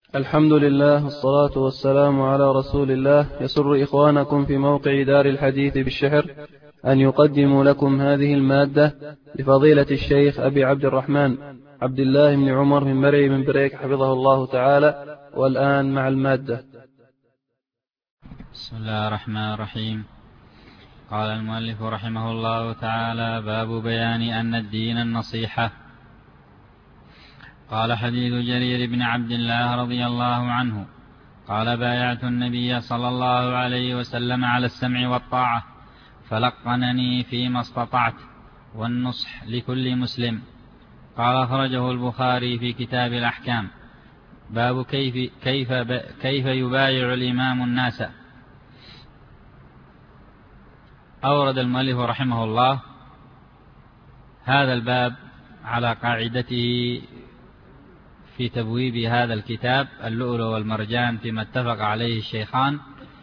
الحمد لله والصلاة والسلام على رسول الله. يسر إخوانكم في موقع دار الحديث بالشحر أن يقدموا لكم هذه المادة لفضيلة الشيخ أبي عبد الرحمن عبد الله بن عمر من مرعي من بريك حفظه الله تعالى. والآن مع المادة. بسم الله الرحمن الرحيم. قال المؤلف رحمه الله تعالى: باب بيان أن الدين النصيحة. قال حديث جرير بن عبد الله رضي الله عنه قال: بايعت النبي صلى الله عليه وسلم على السمع والطاعة فلقنني فيما استطعت والنصح لكل مسلم. قال: أخرجه البخاري في كتاب الأحكام. باب كيف يبايع الإمام الناس. أورد المؤلف رحمه الله هذا الباب على قاعدته في تبويب هذا الكتاب اللؤلؤ والمرجان فيما اتفق عليه الشيخان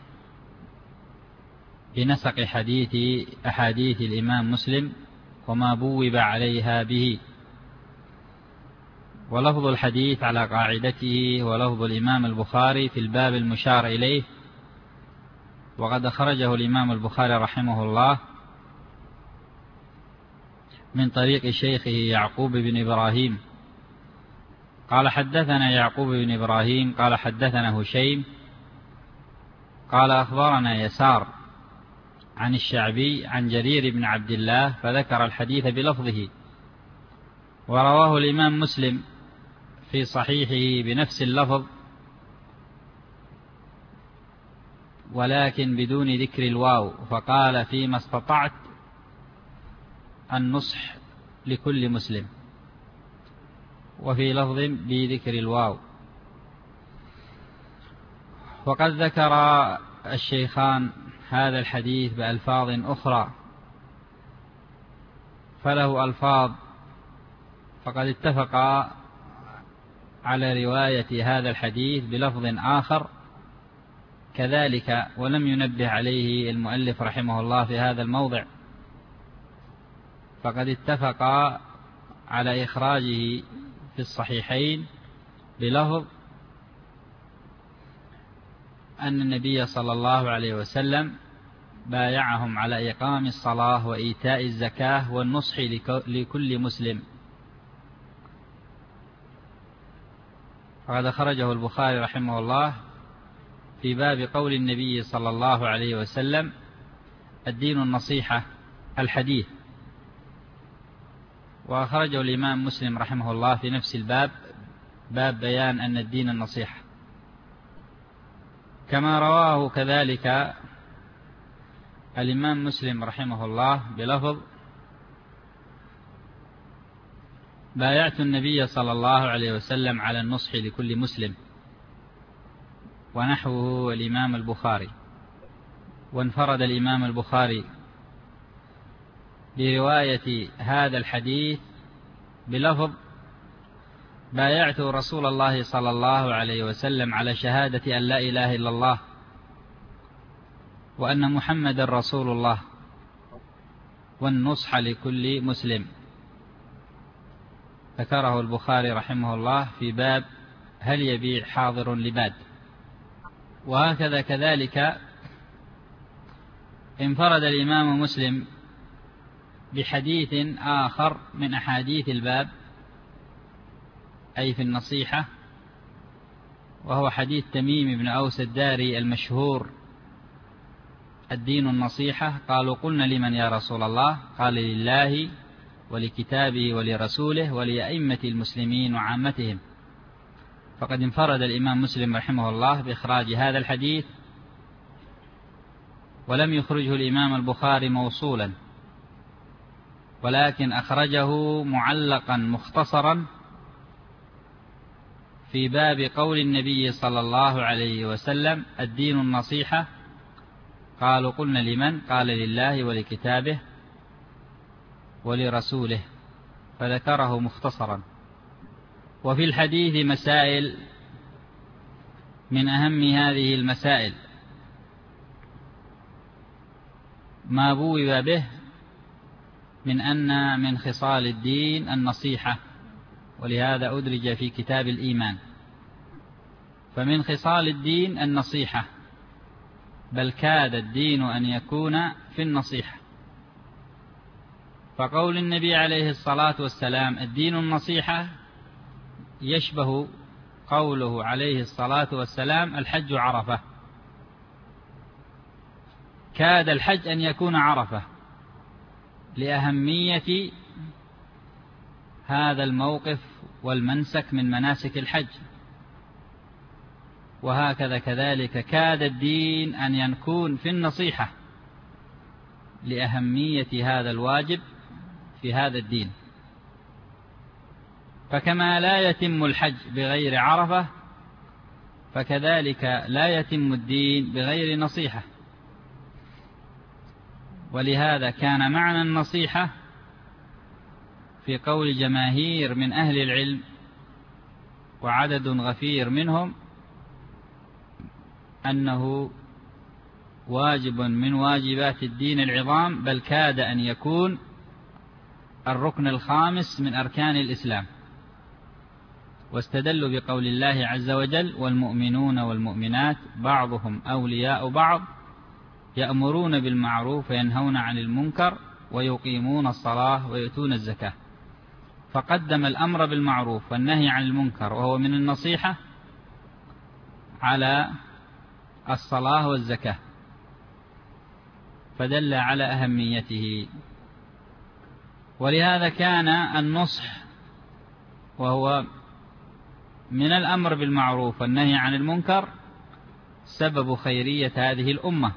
بنسق أحاديث الإمام مسلم وما بوب عليها به. ولفظ الحديث على قاعدته ولفظ الإمام البخاري في الباب المشار إليه، وقد أخرجه الإمام البخاري رحمه الله من طريق شيخه يعقوب بن إبراهيم قال: حدثنا يعقوب بن إبراهيم قال: حدثنا هشيم قال: أخبرنا يسار عن الشعبي عن جرير بن عبد الله، فذكر الحديث بلفظه. ورواه الإمام مسلم في صحيحه بنفس اللفظ ولكن بدون ذكر الواو، فقال: فيما استطعت النصح لكل مسلم، وفي لفظ بذكر الواو. وقد ذكر الشيخان هذا الحديث بألفاظ أخرى، فله ألفاظ، فقد اتفقا على رواية هذا الحديث بلفظ آخر كذلك، ولم ينبه عليه المؤلف رحمه الله في هذا الموضع، فقد اتفقا على إخراجه في الصحيحين بلفظ أن النبي صلى الله عليه وسلم بايعهم على إقام الصلاة وإيتاء الزكاة والنصح لكل مسلم. فقد أخرجه البخاري رحمه الله في باب قول النبي صلى الله عليه وسلم: الدين النصيحة الحديث. وأخرجه الإمام مسلم رحمه الله في نفس الباب، باب بيان أن الدين النصيحة، كما رواه كذلك الإمام مسلم رحمه الله بلفظ: بايعت النبي صلى الله عليه وسلم على النصح لكل مسلم، ونحوه الإمام البخاري. وانفرد الإمام البخاري برواية هذا الحديث بلفظ: بايعت رسول الله صلى الله عليه وسلم على شهادة أن لا إله إلا الله وأن محمد رسول الله والنصح لكل مسلم. ذكره البخاري رحمه الله في باب هل يبيع حاضر لباد. وهكذا كذلك انفرد الإمام مسلم بحديث آخر من أحاديث الباب، أي في النصيحة، وهو حديث تميم بن أوس الداري المشهور: الدين النصيحة. قالوا: قلنا لمن يا رسول الله؟ قال: لله ولكتابه ولرسوله ولأئمة المسلمين وعامتهم. فقد انفرد الإمام مسلم رحمه الله بإخراج هذا الحديث، ولم يخرجه الإمام البخاري موصولا، ولكن أخرجه معلقا مختصرا في باب قول النبي صلى الله عليه وسلم: الدين النصيحة. قالوا: قلنا لمن؟ قال: لله ولكتابه ولرسوله، فذكره مختصرا. وفي الحديث مسائل، من أهم هذه المسائل ما بوب به من أن من خصال الدين النصيحة، ولهذا أدرج في كتاب الإيمان. فمن خصال الدين النصيحة، بل كاد الدين أن يكون في النصيحة. فقول النبي عليه الصلاة والسلام الدين النصيحة يشبه قوله عليه الصلاة والسلام الحج عرفة. كاد الحج أن يكون عرفة لأهمية هذا الموقف والمنسك من مناسك الحج، وهكذا كذلك كاد الدين أن يكون في النصيحة لأهمية هذا الواجب في هذا الدين. فكما لا يتم الحج بغير عرفة، فكذلك لا يتم الدين بغير نصيحة. ولهذا كان معنى النصيحة في قول جماهير من أهل العلم وعدد غفير منهم أنه واجب من واجبات الدين العظام، بل كاد أن يكون الركن الخامس من أركان الإسلام. واستدلوا بقول الله عز وجل: والمؤمنون والمؤمنات بعضهم أولياء بعض يأمرون بالمعروف وينهون عن المنكر ويقيمون الصلاة ويؤتون الزكاة. فقدم الأمر بالمعروف والنهي عن المنكر وهو من النصيحة على الصلاة والزكاة، فدل على أهميته. ولهذا كان النصح وهو من الأمر بالمعروف والنهي عن المنكر سبب خيرية هذه الأمة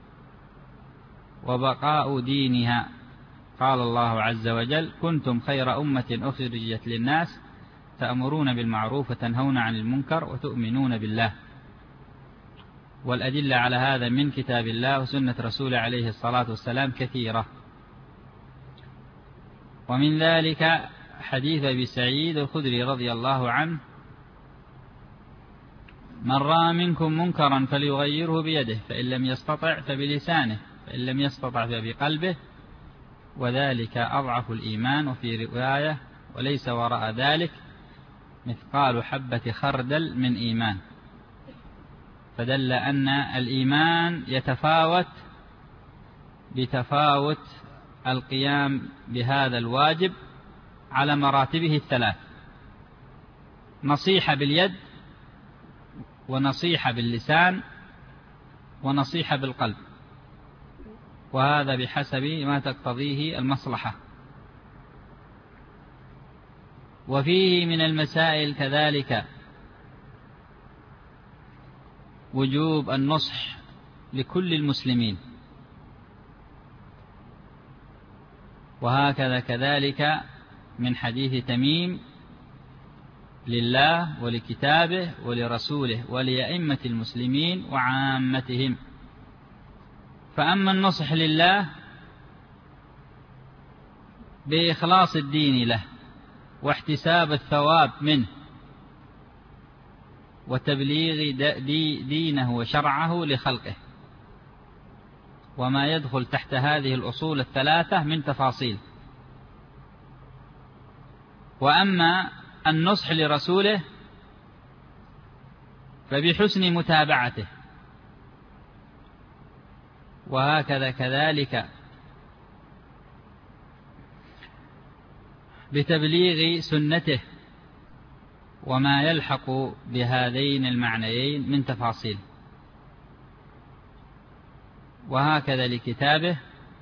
وبقاء دينها. قال الله عز وجل: كنتم خير أمة أخرجت للناس تأمرون بالمعروف وتنهون عن المنكر وتؤمنون بالله. والأدلة على هذا من كتاب الله وسنة رسوله عليه الصلاة والسلام كثيرة. ومن ذلك حديث أبي سعيد الخدري رضي الله عنه: من رأى منكم منكرا فليغيره بيده، فإن لم يستطع فبلسانه، فإن لم يستطع فبقلبه، وذلك أضعف الإيمان. وفي رواية: وليس وراء ذلك مثقال حبة خردل من إيمان. فدل أن الإيمان يتفاوت بتفاوت القيام بهذا الواجب على مراتبه الثلاث: نصيحة باليد، ونصيحة باللسان، ونصيحة بالقلب، وهذا بحسب ما تقتضيه المصلحة. وفيه من المسائل كذلك وجوب النصح لكل المسلمين، وهكذا كذلك من حديث تميم: لله ولكتابه ولرسوله ولأئمة المسلمين وعامتهم. فأما النصح لله بإخلاص الدين له واحتساب الثواب منه وتبليغ دينه وشرعه لخلقه، وما يدخل تحت هذه الأصول الثلاثة من تفاصيل. وأما النصح لرسوله فبحسن متابعته، وهكذا كذلك بتبليغ سنته وما يلحق بهذين المعنيين من تفاصيل، وهكذا لكتابه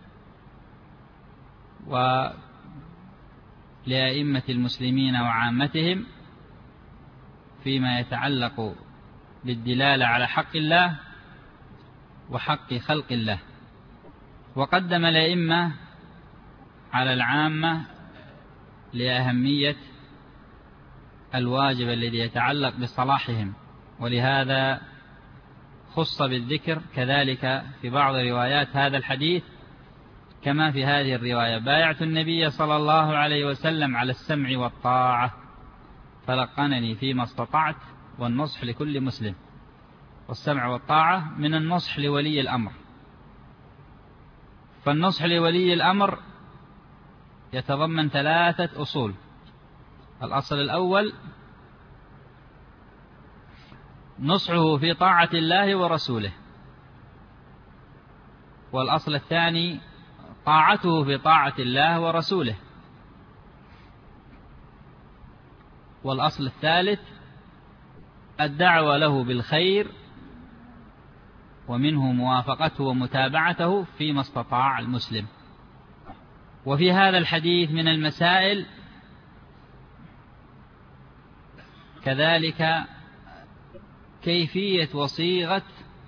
ولأئمة المسلمين وعامتهم فيما يتعلق بالدلالة على حق الله وحق خلق الله. وقدم الأئمة على العامة لأهمية الواجب الذي يتعلق بصلاحهم، ولهذا خص بالذكر كذلك في بعض روايات هذا الحديث، كما في هذه الرواية: بايعت النبي صلى الله عليه وسلم على السمع والطاعة فلقنني فيما استطعت، والنصح لكل مسلم. والسمع والطاعة من النصح لولي الأمر. فالنصح لولي الأمر يتضمن 3 أصول. الأصل الأول: نصحه في طاعة الله ورسوله. والأصل الثاني طاعته في طاعة الله ورسوله. والأصل الثالث الدعوة له بالخير، ومنه موافقته ومتابعته فيما استطاع المسلم. وفي هذا الحديث من المسائل كذلك كيفية وصيغة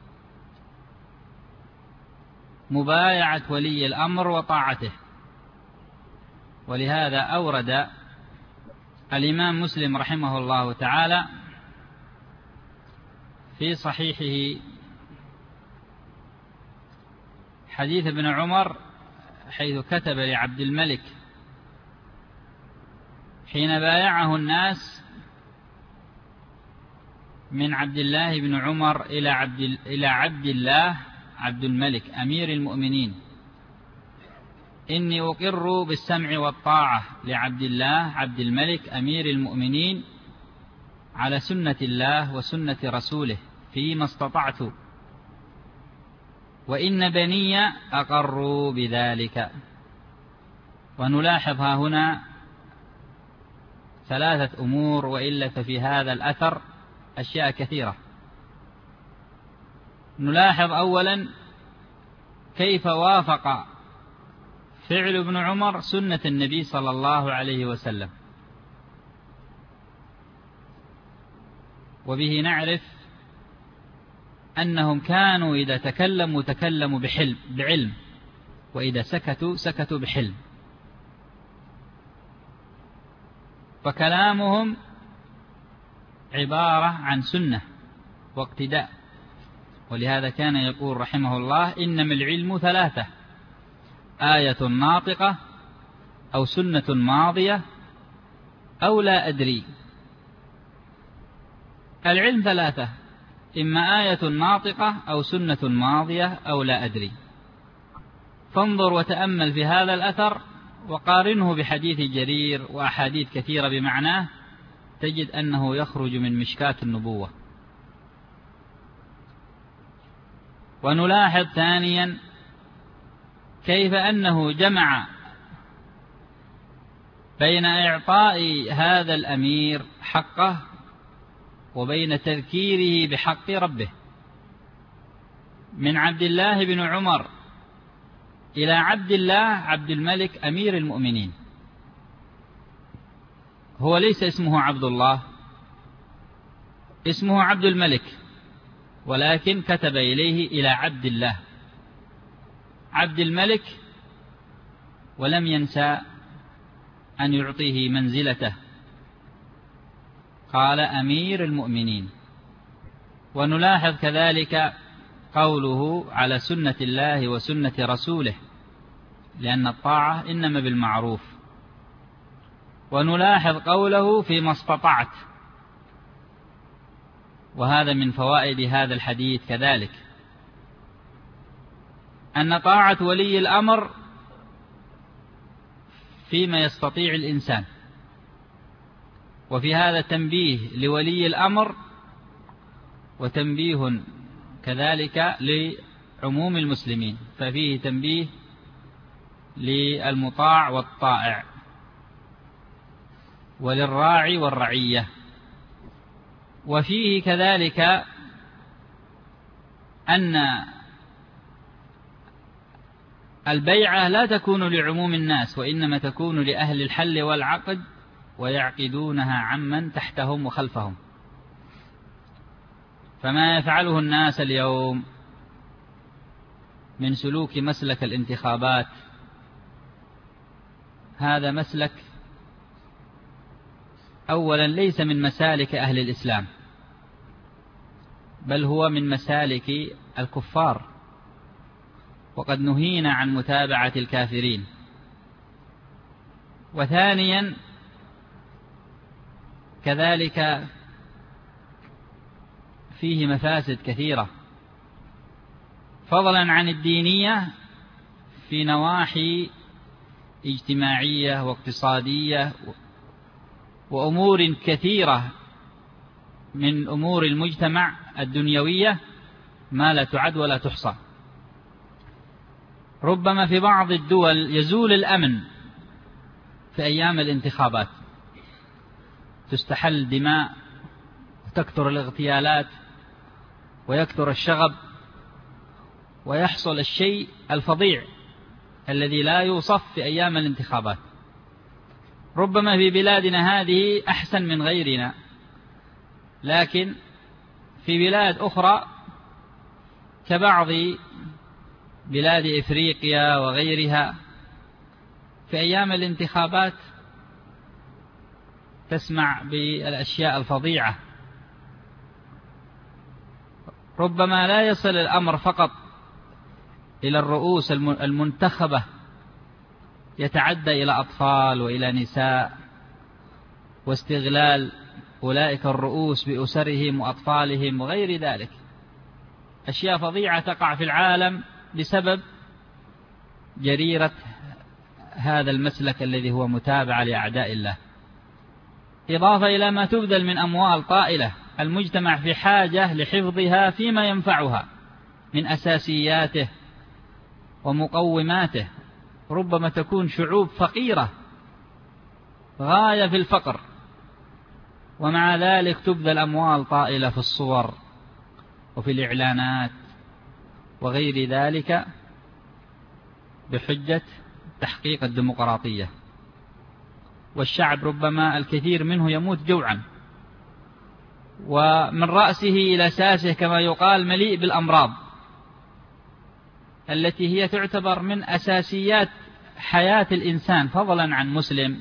مبايعة ولي الأمر وطاعته. ولهذا أورد الإمام مسلم رحمه الله تعالى في صحيحه حديث ابن عمر حيث كتب لعبد الملك حين بايعه الناس من عبد الله بن عمر إلى عبد الله عبد الملك أمير المؤمنين: إني أقر بالسمع والطاعة لعبد الله عبد الملك أمير المؤمنين على سنة الله وسنة رسوله فيما استطعت، وإن بني أقروا بذلك. ونلاحظ ها هنا ثلاثة أمور، وإلا ففي هذا الأثر أشياء كثيرة. نلاحظ أولا كيف وافق فعل ابن عمر سنة النبي صلى الله عليه وسلم، وبه نعرف أنهم كانوا إذا تكلموا بعلم، وإذا سكتوا بحلم، فكلامهم عبارة عن سنة واقتداء. ولهذا كان يقول رحمه الله: إنما العلم ثلاثة: آية ناطقة، أو سنة ماضية، أو لا أدري. العلم ثلاثة: إما آية ناطقة، أو سنة ماضية، أو لا أدري. فانظر وتأمل في هذا الأثر وقارنه بحديث جرير وأحاديث كثيرة بمعناه، تجد أنه يخرج من مشكاة النبوة. ونلاحظ ثانيا كيف أنه جمع بين إعطاء هذا الأمير حقه وبين تذكيره بحق ربه. من عبد الله بن عمر إلى عبد الله عبد الملك أمير المؤمنين، هو ليس اسمه عبد الله، اسمه عبد الملك، ولكن كتب إليه إلى عبد الله عبد الملك، ولم ينسى أن يعطيه منزلته، قال أمير المؤمنين. ونلاحظ كذلك قوله على سنة الله وسنة رسوله، لأن الطاعة إنما بالمعروف. ونلاحظ قوله فيما استطعت، وهذا من فوائد هذا الحديث كذلك، أن طاعة ولي الأمر فيما يستطيع الإنسان. وفي هذا تنبيه لولي الأمر، وتنبيه كذلك لعموم المسلمين، ففيه تنبيه للمطاع والطائع، وللراعي والرعية. وفيه كذلك أن البيعة لا تكون لعموم الناس، وإنما تكون لأهل الحل والعقد، ويعقدونها عمن تحتهم وخلفهم. فما يفعله الناس اليوم من سلوك مسلك الانتخابات، هذا مسلك أولا ليس من مسالك أهل الإسلام، بل هو من مسالك الكفار، وقد نهينا عن متابعة الكافرين. وثانيا كذلك فيه مفاسد كثيرة، فضلا عن الدينية، في نواحي اجتماعية واقتصادية وأمور كثيرة من أمور المجتمع الدنيوية ما لا تعد ولا تحصى. ربما في بعض الدول يزول الأمن في أيام الانتخابات، تستحل دماء وتكثر الاغتيالات ويكثر الشغب ويحصل الشيء الفظيع الذي لا يوصف في أيام الانتخابات. ربما في بلادنا هذه أحسن من غيرنا، لكن في بلاد أخرى كبعض بلاد إفريقيا وغيرها في أيام الانتخابات تسمع بالأشياء الفظيعة. ربما لا يصل الأمر فقط إلى الرؤوس المنتخبة، يتعدى إلى أطفال وإلى نساء، واستغلال أولئك الرؤوس بأسرهم وأطفالهم وغير ذلك. أشياء فظيعة تقع في العالم بسبب جريرة هذا المسلك الذي هو متابعة لأعداء الله، إضافة إلى ما تبذل من أموال طائلة المجتمع في حاجة لحفظها فيما ينفعها من أساسياته ومقوماته. ربما تكون شعوب فقيرة غاية في الفقر، ومع ذلك تبذل أموال طائلة في الصور وفي الإعلانات وغير ذلك بحجة تحقيق الديمقراطية. والشعب ربما الكثير منه يموت جوعا، ومن رأسه إلى ساسه كما يقال مليء بالأمراض التي هي تعتبر من أساسيات حياة الإنسان، فضلا عن مسلم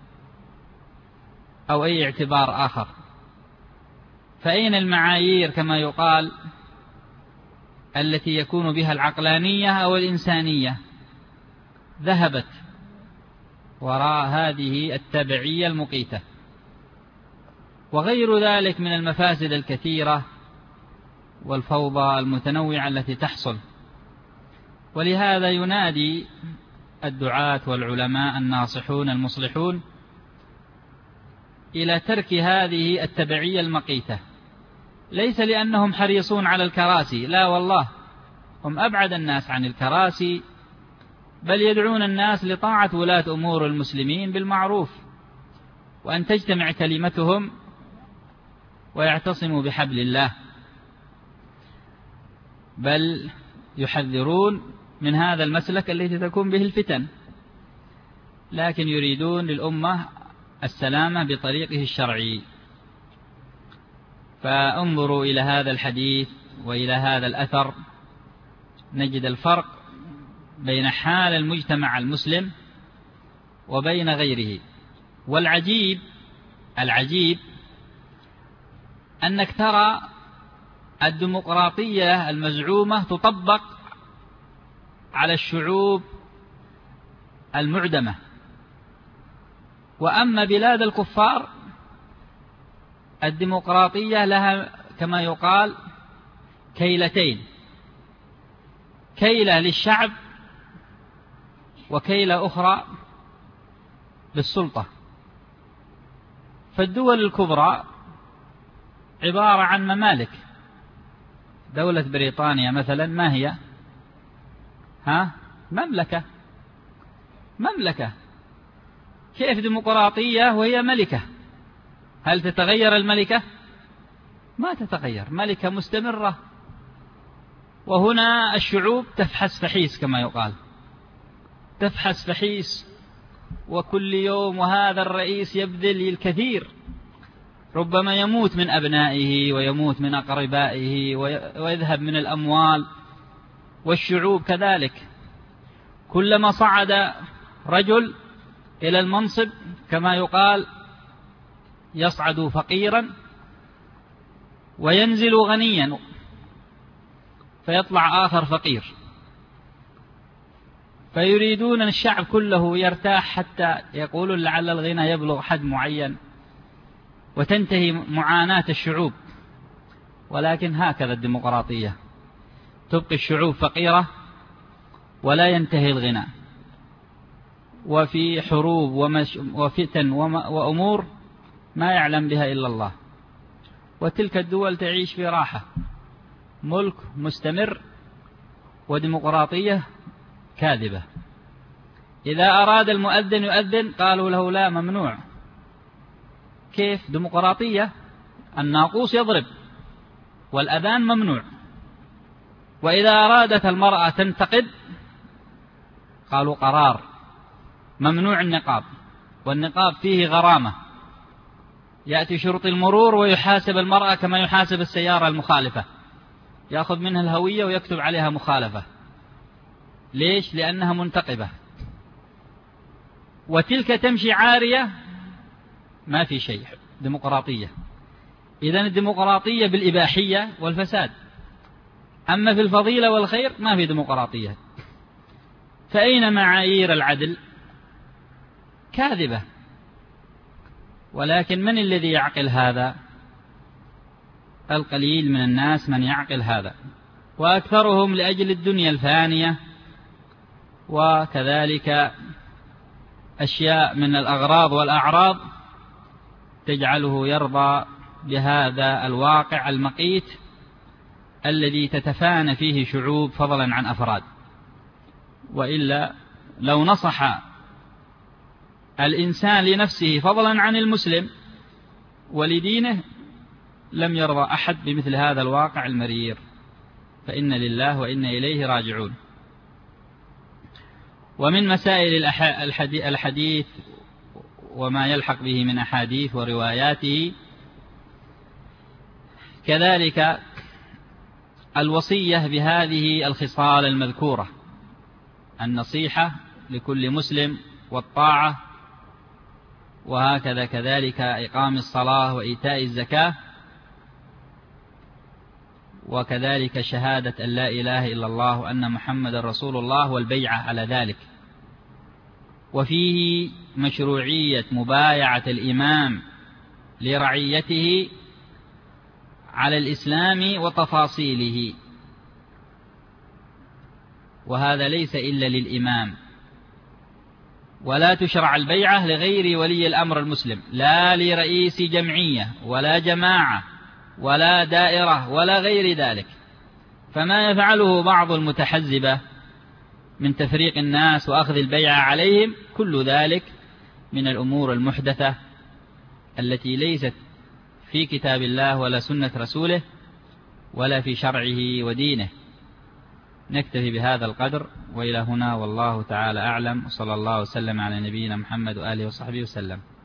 أو أي اعتبار آخر. فأين المعايير كما يقال التي يكون بها العقلانية أو الإنسانية؟ ذهبت وراء هذه التبعية المقيتة وغير ذلك من المفاسد الكثيرة والفوضى المتنوعة التي تحصل. ولهذا ينادي الدعاة والعلماء الناصحون المصلحون إلى ترك هذه التبعية المقيتة، ليس لأنهم حريصون على الكراسي، لا والله، هم أبعد الناس عن الكراسي، بل يدعون الناس لطاعة ولاة أمور المسلمين بالمعروف، وأن تجتمع كلمتهم ويعتصموا بحبل الله، بل يحذرون من هذا المسلك الذي تكون به الفتن، لكن يريدون للأمة السلامة بطريقه الشرعي. فانظروا إلى هذا الحديث وإلى هذا الأثر نجد الفرق بين حال المجتمع المسلم وبين غيره. والعجيب أنك ترى الديمقراطية المزعومة تطبق على الشعوب المعدمة، وأما بلاد الكفار الديمقراطية لها كما يقال كيلتين، كيلة للشعب وكيلة أخرى للسلطة. فالدول الكبرى عبارة عن ممالك. دولة بريطانيا مثلا ما هي؟ مملكة. كيف ديمقراطية وهي ملكة؟ هل تتغير الملكة؟ ما تتغير، ملكة مستمرة. وهنا الشعوب تفحس فحيس كما يقال، تفحس فحيس، وكل يوم وهذا الرئيس يبذل الكثير، ربما يموت من أبنائه ويموت من أقربائه ويذهب من الأموال. والشعوب كذلك، كلما صعد رجل إلى المنصب كما يقال يصعد فقيرا وينزل غنيا، فيطلع آخر فقير. فيريدون أن الشعب كله يرتاح حتى يقولون لعل الغنى يبلغ حد معين وتنتهي معاناة الشعوب. ولكن هكذا الديمقراطية، تبقي الشعوب فقيرة ولا ينتهي الغنى، وفي حروب وفتن وأمور ما يعلم بها إلا الله، وتلك الدول تعيش في راحة. ملك مستمر وديمقراطية كاذبة. إذا أراد المؤذن يؤذن قالوا له لا، ممنوع. كيف ديمقراطية؟ الناقوس يضرب والأذان ممنوع. وإذا أرادت المرأة تنتقد قالوا قرار، ممنوع النقاب، والنقاب فيه غرامة، يأتي شرطي المرور ويحاسب المرأة كما يحاسب السيارة المخالفة، يأخذ منها الهوية ويكتب عليها مخالفة. ليش؟ لأنها منتقبة. وتلك تمشي عارية، ما في شيء، ديمقراطية. إذن الديمقراطية بالإباحية والفساد، أما في الفضيلة والخير ما في ديمقراطية. فأين معايير العدل؟ كاذبة. ولكن من الذي يعقل هذا؟ القليل من الناس من يعقل هذا، وأكثرهم لأجل الدنيا الفانية، وكذلك أشياء من الأغراض والأعراض تجعله يرضى بهذا الواقع المقيت الذي تتفانى فيه شعوب فضلا عن أفراد. وإلا لو نصح الإنسان لنفسه فضلا عن المسلم ولدينه لم يرضى أحد بمثل هذا الواقع المرير. فإن لله وإنا إليه راجعون. ومن مسائل الحديث وما يلحق به من أحاديث ورواياته كذلك الوصية بهذه الخصال المذكورة: النصيحة لكل مسلم، والطاعة، وهكذا كذلك إقام الصلاة وإيتاء الزكاة، وكذلك شهادة أن لا إله إلا الله وأن محمد رسول الله والبيعة على ذلك. وفيه مشروعية مبايعة الإمام لرعيته على الإسلام وتفاصيله، وهذا ليس إلا للإمام. ولا تشرع البيعة لغير ولي الأمر المسلم، لا لرئيس جمعية ولا جماعة ولا دائرة ولا غير ذلك. فما يفعله بعض المتحزبة من تفريق الناس وأخذ البيعة عليهم كل ذلك من الأمور المحدثة التي ليست في كتاب الله ولا سنة رسوله ولا في شرعه ودينه. نكتفي بهذا القدر، وإلى هنا والله تعالى أعلم، وصلى الله وسلم على نبينا محمد وآله وصحبه وسلم.